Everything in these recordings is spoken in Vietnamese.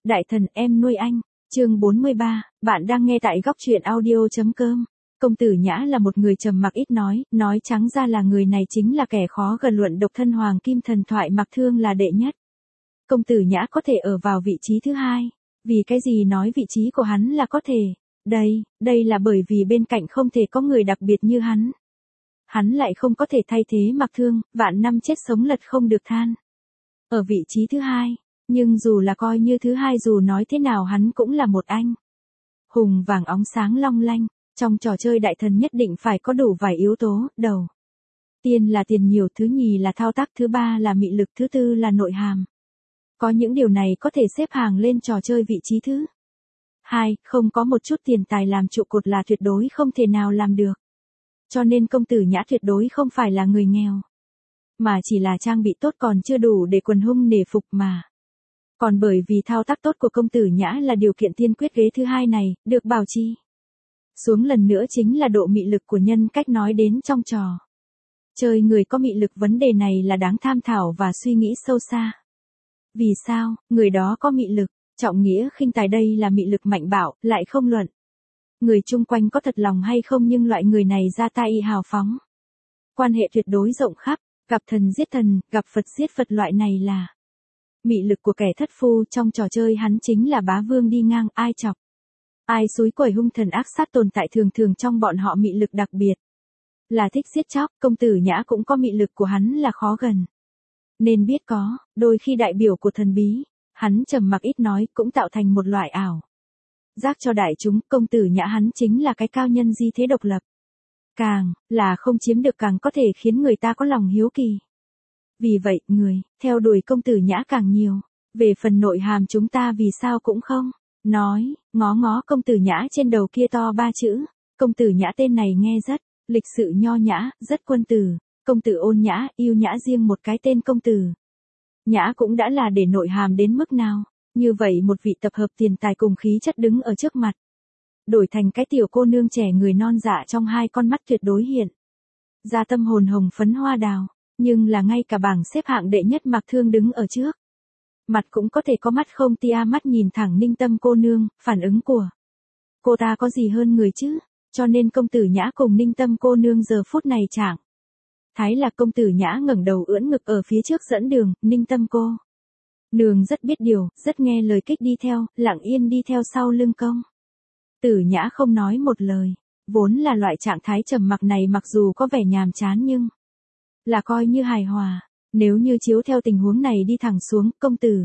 Đại thần em nuôi anh, chương 43, bạn đang nghe tại góc truyện audio.com. Công tử Nhã là một người trầm mặc ít nói trắng ra là người này chính là kẻ khó gần luận độc thân hoàng kim thần thoại Mạc Thương là đệ nhất. Công tử Nhã có thể ở vào vị trí thứ hai, vì cái gì nói vị trí của hắn là có thể, đây là bởi vì bên cạnh không thể có người đặc biệt như hắn. Hắn lại không có thể thay thế Mạc Thương, vạn năm chết sống lật không được than. Ở vị trí thứ hai. Nhưng dù là coi như thứ hai dù nói thế nào hắn cũng là một anh hùng vàng óng sáng long lanh, trong trò chơi đại thần nhất định phải có đủ vài yếu tố, đầu tiên là tiền nhiều, thứ nhì là thao tác, thứ ba là mị lực, thứ tư là nội hàm. Có những điều này có thể xếp hàng lên trò chơi vị trí thứ hai, không có một chút tiền tài làm trụ cột là tuyệt đối không thể nào làm được. Cho nên công tử Nhã tuyệt đối không phải là người nghèo, mà chỉ là trang bị tốt còn chưa đủ để quần hung nể phục mà. Còn bởi vì thao tác tốt của công tử Nhã là điều kiện tiên quyết ghế thứ hai này, được bảo trì xuống lần nữa chính là độ mị lực của nhân cách nói đến trong trò chơi người có mị lực, vấn đề này là đáng tham thảo và suy nghĩ sâu xa. Vì sao, người đó có mị lực, trọng nghĩa khinh tài đây là mị lực mạnh bạo, lại không luận người chung quanh có thật lòng hay không, nhưng loại người này ra tay hào phóng. Quan hệ tuyệt đối rộng khắp, gặp thần giết thần, gặp Phật giết Phật, loại này là mị lực của kẻ thất phu. Trong trò chơi hắn chính là bá vương đi ngang, ai chọc ai xúi quẩy, hung thần ác sát tồn tại, thường trong bọn họ mị lực đặc biệt là thích giết chóc. Công tử Nhã cũng có mị lực của hắn là khó gần, nên biết có đôi khi đại biểu của thần bí, hắn trầm mặc ít nói cũng tạo thành một loại ảo giác cho đại chúng. Công tử Nhã hắn chính là cái cao nhân di thế độc lập, càng là không chiếm được càng có thể khiến người ta có lòng hiếu kỳ. Vì vậy, người theo đuổi công tử Nhã càng nhiều. Về phần nội hàm chúng ta vì sao cũng không nói, ngó công tử Nhã trên đầu kia to ba chữ. Công tử Nhã tên này nghe rất lịch sự nho nhã, rất quân tử. Công tử ôn nhã, yêu nhã, riêng một cái tên công tử Nhã cũng đã là để nội hàm đến mức nào. Như vậy một vị tập hợp tiền tài cùng khí chất đứng ở trước mặt, đổi thành cái tiểu cô nương trẻ người non dạ trong hai con mắt tuyệt đối hiện ra tâm hồn hồng phấn hoa đào. Nhưng là ngay cả bảng xếp hạng đệ nhất Mạc Thương đứng ở trước mặt cũng có thể có mắt không tia mắt nhìn thẳng Ninh Tâm cô nương. Phản ứng của cô ta có gì hơn người chứ. Cho nên công tử Nhã cùng Ninh Tâm cô nương giờ phút này chẳng thái là công tử Nhã ngẩng đầu ưỡn ngực ở phía trước dẫn đường. Ninh Tâm cô nương rất biết điều, rất nghe lời kích đi theo, lặng yên đi theo sau lưng công tử Nhã không nói một lời. Vốn là loại trạng thái trầm mặc này mặc dù có vẻ nhàm chán nhưng là coi như hài hòa. Nếu như chiếu theo tình huống này đi thẳng xuống, công tử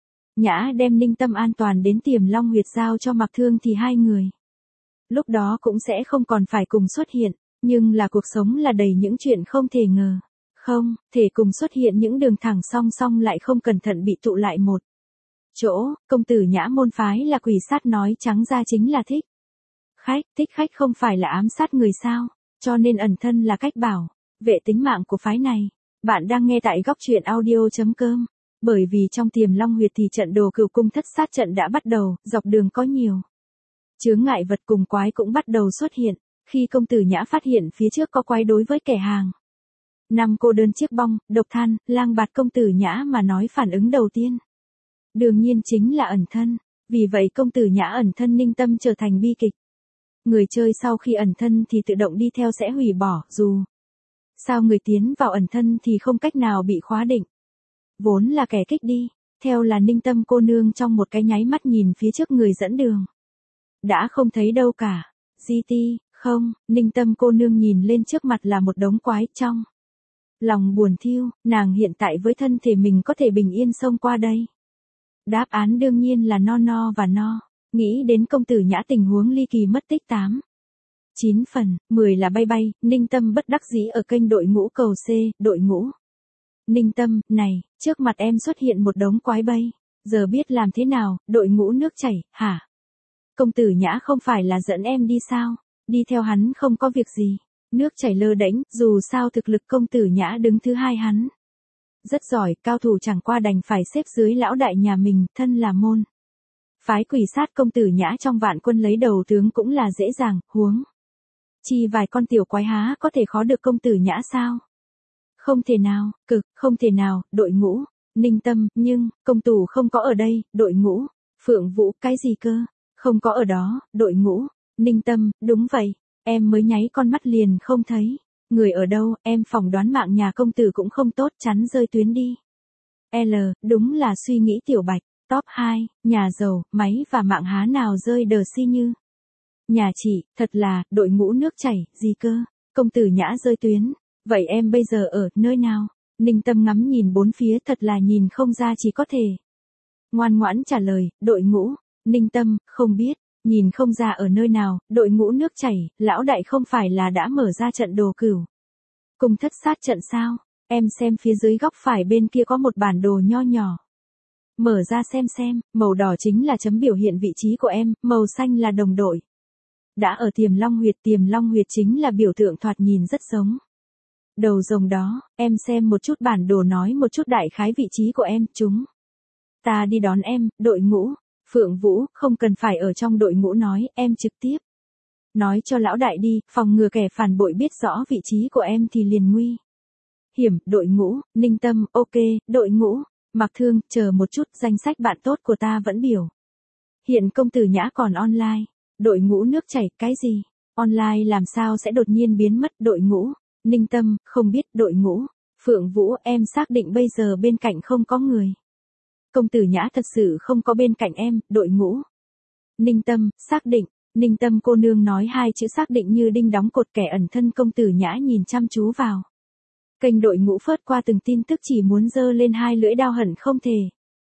Nhã đem Ninh Tâm an toàn đến Tiềm Long huyệt giao cho Mạc Thương thì hai người lúc đó cũng sẽ không còn phải cùng xuất hiện. Nhưng là cuộc sống là đầy những chuyện không thể ngờ, không thể cùng xuất hiện những đường thẳng song song lại không cẩn thận bị tụ lại một chỗ. Công tử Nhã môn phái là quỷ sát, nói trắng ra chính là thích khách không phải là ám sát người sao. Cho nên ẩn thân là cách bảo vệ tính mạng của phái này. Bạn đang nghe tại góc truyện audio.com. Bởi vì trong Tiềm Long huyệt thì trận đồ Cửu Cung Thất Sát trận đã bắt đầu, dọc đường có nhiều chướng ngại vật cùng quái cũng bắt đầu xuất hiện. Khi công tử Nhã phát hiện phía trước có quái đối với kẻ hàng năm cô đơn chiếc bong, độc than, lang bạt, công tử Nhã mà nói phản ứng đầu tiên đương nhiên chính là ẩn thân. Vì vậy công tử Nhã ẩn thân, Ninh Tâm trở thành bi kịch. Người chơi sau khi ẩn thân thì tự động đi theo sẽ hủy bỏ, dù sao người tiến vào ẩn thân thì không cách nào bị khóa định. Vốn là kẻ kích đi theo là Ninh Tâm cô nương, trong một cái nháy mắt nhìn phía trước người dẫn đường đã không thấy đâu cả. GT, không, Ninh Tâm cô nương nhìn lên trước mặt là một đống quái, trong lòng buồn thiêu. Nàng hiện tại với thân thể mình có thể bình yên xông qua đây? Đáp án đương nhiên là no và no. Nghĩ đến công tử Nhã tình huống ly kỳ mất tích 9 phần 10 là bay, Ninh Tâm bất đắc dĩ ở kênh đội ngũ cầu C. Đội ngũ Ninh Tâm, này, trước mặt em xuất hiện một đống quái bay, giờ biết làm thế nào? Đội ngũ nước chảy, hả? Công tử Nhã không phải là dẫn em đi sao? Đi theo hắn không có việc gì. Nước chảy lơ đễnh, dù sao thực lực công tử Nhã đứng thứ hai hắn rất giỏi, cao thủ chẳng qua đành phải xếp dưới lão đại nhà mình, thân là môn phái quỷ sát. Công tử Nhã trong vạn quân lấy đầu tướng cũng là dễ dàng, huống chi vài con tiểu quái há có thể khó được công tử Nhã sao? Không thể nào, cực không thể nào. Đội ngũ Ninh Tâm, nhưng công tử không có ở đây. Đội ngũ Phượng Vũ, cái gì cơ? Không có ở đó, đội ngũ. Ninh Tâm, đúng vậy, em mới nháy con mắt liền không thấy. Người ở đâu, em phỏng đoán mạng nhà công tử cũng không tốt, chắn rơi tuyến đi. L, đúng là suy nghĩ Tiểu Bạch. Top 2, nhà giàu, máy và mạng há nào rơi đờ si như. Nhà chị, thật là, đội ngũ nước chảy, gì cơ? Công tử Nhã rơi tuyến. Vậy em bây giờ ở nơi nào? Ninh Tâm ngắm nhìn bốn phía, thật là nhìn không ra, chỉ có thể ngoan ngoãn trả lời, đội ngũ. Ninh Tâm, không biết, nhìn không ra ở nơi nào, đội ngũ nước chảy, lão đại không phải là đã mở ra trận đồ cửu cung thất sát trận sao? Em xem phía dưới góc phải bên kia có một bản đồ nho nhỏ. Mở ra xem, màu đỏ chính là chấm biểu hiện vị trí của em, màu xanh là đồng đội. Đã ở tiềm long huyệt chính là biểu tượng thoạt nhìn rất giống đầu rồng đó, em xem một chút bản đồ nói một chút đại khái vị trí của em, chúng ta đi đón em, đội ngũ. Phượng Vũ, không cần phải ở trong đội ngũ nói, em trực tiếp nói cho lão đại đi, phòng ngừa kẻ phản bội biết rõ vị trí của em thì liền nguy hiểm. Đội ngũ. Ninh Tâm, ok, đội ngũ. Mạc Thương, chờ một chút, danh sách bạn tốt của ta vẫn biểu hiện công tử Nhã còn online. Đội ngũ nước chảy, cái gì? Online làm sao sẽ đột nhiên biến mất? Đội ngũ. Ninh Tâm, không biết. Đội ngũ. Phượng Vũ, em xác định bây giờ bên cạnh không có người. Công tử Nhã thật sự không có bên cạnh em. Đội ngũ. Ninh Tâm, xác định. Ninh Tâm cô nương nói hai chữ xác định như đinh đóng cột. Kẻ ẩn thân công tử Nhã nhìn chăm chú vào kênh đội ngũ, phớt qua từng tin tức, chỉ muốn giơ lên hai lưỡi dao hận không thể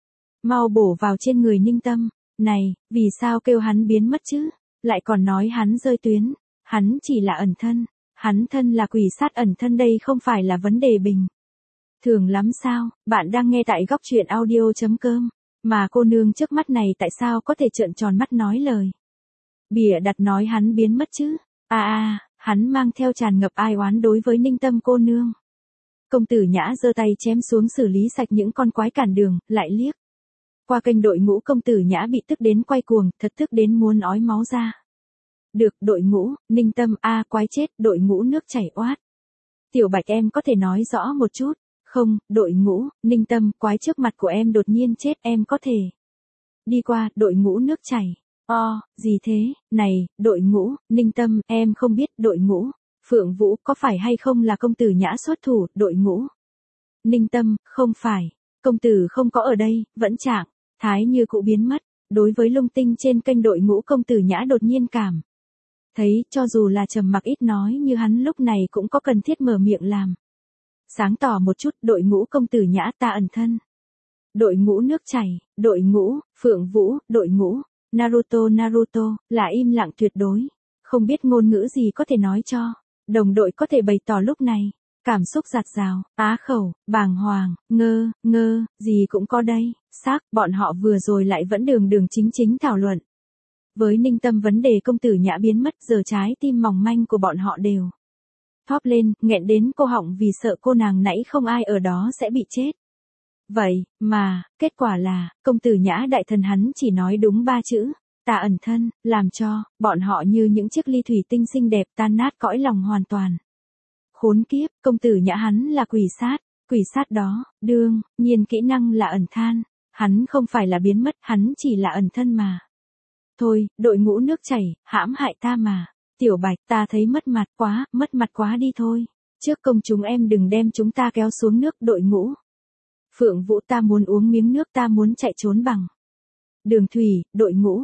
mau bổ vào trên người Ninh Tâm. Này, vì sao kêu hắn biến mất chứ? Lại còn nói hắn rơi tuyến. Hắn chỉ là ẩn thân. Hắn thân là quỷ sát ẩn thân, đây không phải là vấn đề bình thường lắm sao? Bạn đang nghe tại góc truyện audio.com. Mà cô nương trước mắt này tại sao có thể trợn tròn mắt nói lời bịa đặt nói hắn biến mất chứ? Hắn mang theo tràn ngập ai oán đối với Ninh Tâm cô nương. Công tử Nhã giơ tay chém xuống xử lý sạch những con quái cản đường, lại liếc qua kênh đội ngũ. Công tử Nhã bị tức đến quay cuồng, thật tức đến muốn ói máu ra. Được, đội ngũ. Ninh Tâm, quái chết. Đội ngũ nước chảy oát. Tiểu Bạch, em có thể nói rõ một chút không? Đội ngũ. Ninh Tâm, quái trước mặt của em đột nhiên chết, em có thể đi qua. Đội ngũ nước chảy. Gì thế? Này, đội ngũ. Ninh Tâm, em không biết. Đội ngũ. Phượng Vũ, có phải hay không là công tử Nhã xuất thủ? Đội ngũ. Ninh Tâm, không phải. Công tử không có ở đây, vẫn trạng thái như cũ biến mất. Đối với lung tinh trên kênh đội ngũ, công tử Nhã đột nhiên cảm thấy cho dù là trầm mặc ít nói như hắn lúc này cũng có cần thiết mở miệng làm sáng tỏ một chút. Đội ngũ công tử Nhã, ta ẩn thân. Đội ngũ nước chảy. Đội ngũ. Phượng Vũ, đội ngũ. Naruto, là im lặng tuyệt đối. Không biết ngôn ngữ gì có thể nói cho đồng đội có thể bày tỏ lúc này. Cảm xúc dạt dào, á khẩu, bàng hoàng, ngơ, gì cũng có đây. Bọn họ vừa rồi lại vẫn đường chính thảo luận với Ninh Tâm vấn đề công tử Nhã biến mất, giờ trái tim mỏng manh của bọn họ đều thóp lên, nghẹn đến cô họng vì sợ cô nàng nãy không ai ở đó sẽ bị chết. Vậy mà, kết quả là, công tử Nhã đại thần hắn chỉ nói đúng 3 chữ, ta ẩn thân, làm cho bọn họ như những chiếc ly thủy tinh xinh đẹp tan nát cõi lòng hoàn toàn. Khốn kiếp, công tử Nhã hắn là quỷ sát đó, đương nhiên kỹ năng là ẩn than, hắn không phải là biến mất, hắn chỉ là ẩn thân mà. Thôi, đội ngũ nước chảy, hãm hại ta mà. Tiểu Bạch, ta thấy mất mặt quá đi thôi. Trước công chúng em đừng đem chúng ta kéo xuống nước. Đội ngũ. Phượng Vũ, ta muốn uống miếng nước, ta muốn chạy trốn bằng đường thủy. Đội ngũ.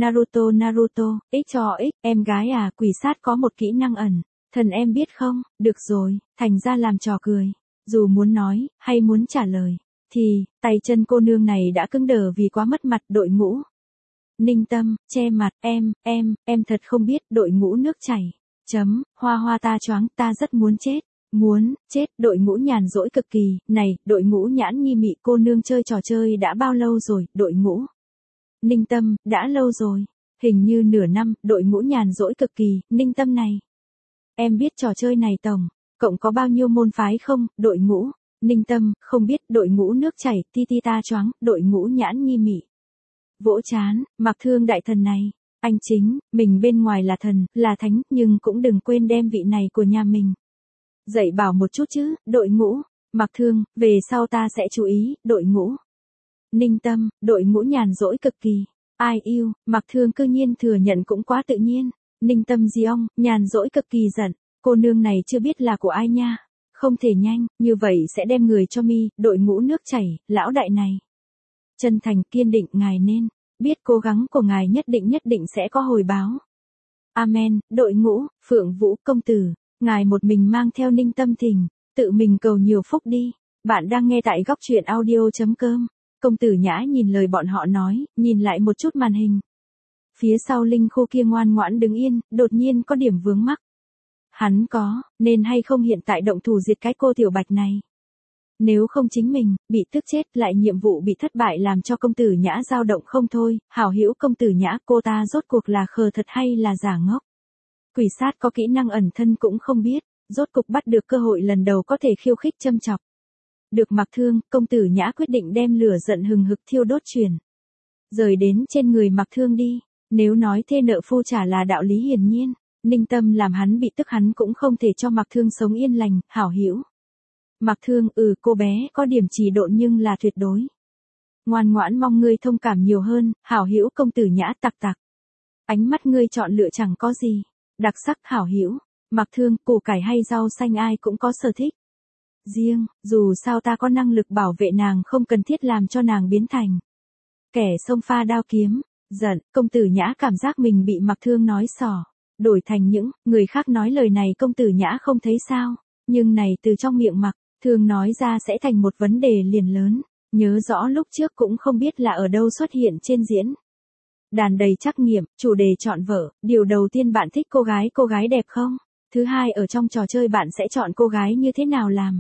Naruto, em gái à, quỷ sát có một kỹ năng ẩn thần em biết không? Được rồi, thành ra làm trò cười. Dù muốn nói, hay muốn trả lời, thì, tay chân cô nương này đã cứng đờ vì quá mất mặt. Đội ngũ. Ninh Tâm, che mặt, em thật không biết. Đội ngũ nước chảy. Hoa ta choáng, ta rất muốn chết. Đội ngũ nhàn rỗi cực kỳ. Này, đội ngũ Nhãn Nhi Mị cô nương chơi trò chơi đã bao lâu rồi? Đội ngũ. Ninh Tâm, đã lâu rồi. Hình như nửa năm. Đội ngũ nhàn rỗi cực kỳ. Ninh Tâm này, em biết trò chơi này tổng cộng có bao nhiêu môn phái không? Đội ngũ. Ninh Tâm, không biết. Đội ngũ nước chảy, ti ta choáng. Đội ngũ Nhãn Nhi Mị vỗ chán. Mạc Thương đại thần này, anh chính, mình bên ngoài là thần, là thánh, nhưng cũng đừng quên đem vị này của nhà mình dạy bảo một chút chứ. Đội ngũ. Mạc Thương, về sau ta sẽ chú ý. Đội ngũ. Ninh Tâm, đội ngũ nhàn rỗi cực kỳ. Ai yêu, Mạc Thương cư nhiên thừa nhận cũng quá tự nhiên. Ninh Tâm Diong, nhàn rỗi cực kỳ giận, cô nương này chưa biết là của ai nha. Không thể nhanh, như vậy sẽ đem người cho mi, đội ngũ nước chảy, lão đại này. Chân thành kiên định ngài nên, biết cố gắng của ngài nhất định sẽ có hồi báo. Amen, đội ngũ, Phượng Vũ công tử, ngài một mình mang theo Ninh Tâm Thình, tự mình cầu nhiều phúc đi. Bạn đang nghe tại góc truyện audio.com. Công tử Nhã nhìn lời bọn họ nói, nhìn lại một chút màn hình. Phía sau Linh Khô kia ngoan ngoãn đứng yên, đột nhiên có điểm vướng mắc. Hắn có, nên hay không hiện tại động thủ diệt cái cô tiểu bạch này. Nếu không chính mình, bị tức chết, lại nhiệm vụ bị thất bại làm cho công tử Nhã dao động không thôi. Hảo hữu công tử Nhã, cô ta rốt cuộc là khờ thật hay là giả ngốc. Quỷ sát có kỹ năng ẩn thân cũng không biết, rốt cục bắt được cơ hội lần đầu có thể khiêu khích châm chọc. Được Mạc Thương, công tử Nhã quyết định đem lửa giận hừng hực thiêu đốt truyền. Rời đến trên người Mạc Thương đi, nếu nói thê nợ phu trả là đạo lý hiển nhiên, Ninh Tâm làm hắn bị tức hắn cũng không thể cho Mạc Thương sống yên lành, hảo hữu. Mạc Thương, cô bé có điểm trì độn nhưng là tuyệt đối. Ngoan ngoãn mong ngươi thông cảm nhiều hơn, hảo hữu công tử Nhã tặc tặc. Ánh mắt ngươi chọn lựa chẳng có gì, đặc sắc hảo hữu. Mạc Thương, củ cải hay rau xanh ai cũng có sở thích riêng, dù sao ta có năng lực bảo vệ nàng không cần thiết làm cho nàng biến thành kẻ xông pha đao kiếm. Giận, công tử Nhã cảm giác mình bị Mạc Thương nói xỏ, đổi thành những người khác nói lời này công tử Nhã không thấy sao, nhưng này từ trong miệng Mạc Thương nói ra sẽ thành một vấn đề liền lớn. Nhớ rõ lúc trước cũng không biết là ở đâu xuất hiện trên diễn đàn đầy trắc nghiệm, chủ đề chọn vợ, điều đầu tiên bạn thích cô gái đẹp không? Thứ hai ở trong trò chơi bạn sẽ chọn cô gái như thế nào làm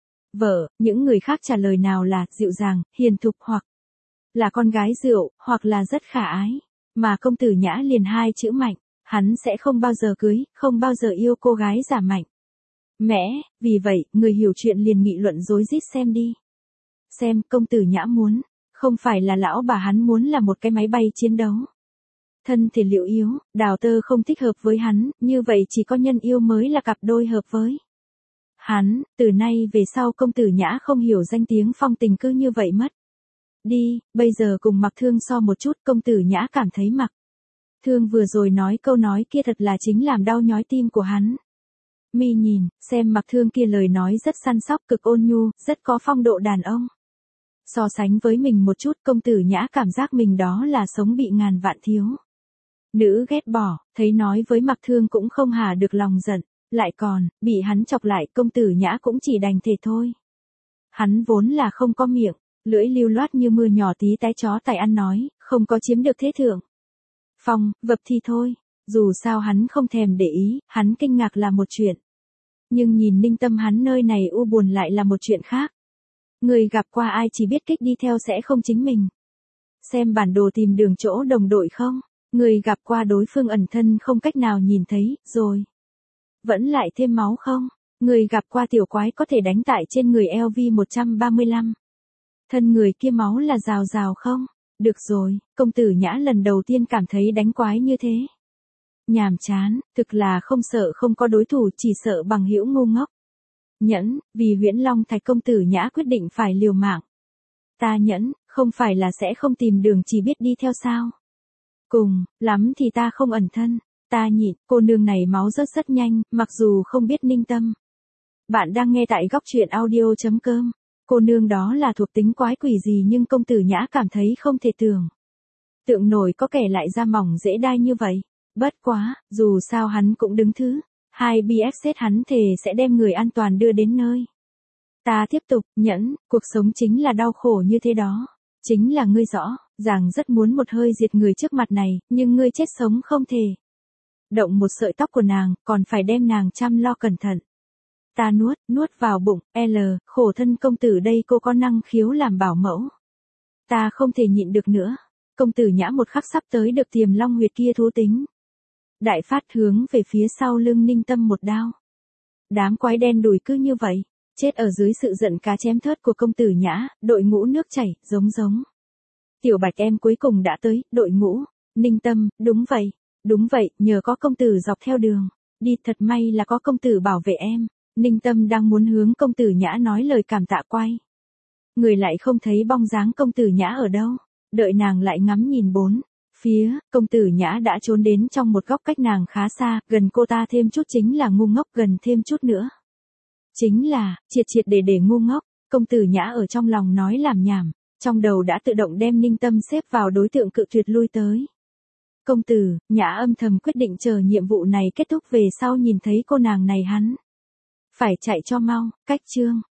vợ, những người khác trả lời nào là dịu dàng, hiền thục hoặc là con gái rượu, hoặc là rất khả ái. Mà công tử Nhã liền hai chữ mạnh, hắn sẽ không bao giờ cưới, không bao giờ yêu cô gái giả mạnh. Mẽ, vì vậy, người hiểu chuyện liền nghị luận rối rít xem đi. Xem, công tử Nhã muốn, không phải là lão bà hắn muốn là một cái máy bay chiến đấu. Thân thể liệu yếu, đào tơ không thích hợp với hắn, như vậy chỉ có nhân yêu mới là cặp đôi hợp với hắn. Từ nay về sau công tử Nhã không hiểu danh tiếng phong tình cứ như vậy mất đi. Bây giờ cùng Mạc Thương so một chút, công tử Nhã cảm thấy Mạc Thương vừa rồi nói câu nói kia thật là chính làm đau nhói tim của hắn. Mi nhìn, xem Mạc Thương kia lời nói rất săn sóc cực ôn nhu, rất có phong độ đàn ông. So sánh với mình một chút, công tử Nhã cảm giác mình đó là sống bị ngàn vạn thiếu nữ ghét bỏ, thấy nói với Mạc Thương cũng không hà được lòng giận, lại còn, bị hắn chọc lại công tử Nhã cũng chỉ đành thể thôi. Hắn vốn là không có miệng, lưỡi lưu loát như mưa nhỏ tí tái chó tài ăn nói, không có chiếm được thế thượng phong, vập thì thôi, dù sao hắn không thèm để ý, hắn kinh ngạc là một chuyện. Nhưng nhìn Ninh Tâm hắn nơi này u buồn lại là một chuyện khác. Người gặp qua ai chỉ biết kích đi theo sẽ không chính mình. Xem bản đồ tìm đường chỗ đồng đội không? Người gặp qua đối phương ẩn thân không cách nào nhìn thấy, rồi. Vẫn lại thêm máu không? Người gặp qua tiểu quái có thể đánh tại trên người LV-135. Thân người kia máu là rào rào không? Được rồi, công tử Nhã lần đầu tiên cảm thấy đánh quái như thế. Nhàm chán, thực là không sợ không có đối thủ, chỉ sợ bằng hữu ngu ngốc. Nhẫn, vì Huyễn Long Thạch công tử Nhã quyết định phải liều mạng. Ta nhẫn, không phải là sẽ không tìm đường chỉ biết đi theo sao. Cùng, lắm thì ta không ẩn thân, ta nhịn, cô nương này máu rất nhanh, mặc dù không biết Ninh Tâm. Bạn đang nghe tại góc truyện audio.com. Cô nương đó là thuộc tính quái quỷ gì nhưng công tử Nhã cảm thấy không thể tưởng tượng nổi có kẻ lại da mỏng dễ đai như vậy. Bất quá, dù sao hắn cũng đứng thứ. Hai BFZ hắn thề sẽ đem người an toàn đưa đến nơi. Ta tiếp tục, nhẫn, cuộc sống chính là đau khổ như thế đó. Chính là ngươi rõ, rằng rất muốn một hơi diệt người trước mặt này, nhưng ngươi chết sống không thể động một sợi tóc của nàng, còn phải đem nàng chăm lo cẩn thận. Ta nuốt vào bụng, khổ thân công tử đây cô có năng khiếu làm bảo mẫu. Ta không thể nhịn được nữa. Công tử Nhã một khắc sắp tới được Tiềm Long huyệt kia thú tính. Đại phát hướng về phía sau lưng Ninh Tâm một đao. Đám quái đen đùi cứ như vậy, chết ở dưới sự giận cá chém thớt của công tử Nhã, đội ngũ nước chảy, giống. Tiểu Bạch em cuối cùng đã tới, đội ngũ, Ninh Tâm, đúng vậy, nhờ có công tử dọc theo đường, đi thật may là có công tử bảo vệ em. Ninh Tâm đang muốn hướng công tử Nhã nói lời cảm tạ quay. Người lại không thấy bóng dáng công tử Nhã ở đâu, đợi nàng lại ngắm nhìn bốn phía, công tử Nhã đã trốn đến trong một góc cách nàng khá xa, gần cô ta thêm chút chính là ngu ngốc, gần thêm chút nữa. Chính là, triệt triệt để ngu ngốc, công tử Nhã ở trong lòng nói làm nhảm, trong đầu đã tự động đem Ninh Tâm xếp vào đối tượng cự tuyệt lui tới. Công tử, Nhã âm thầm quyết định chờ nhiệm vụ này kết thúc về sau nhìn thấy cô nàng này hắn phải chạy cho mau, cách chương.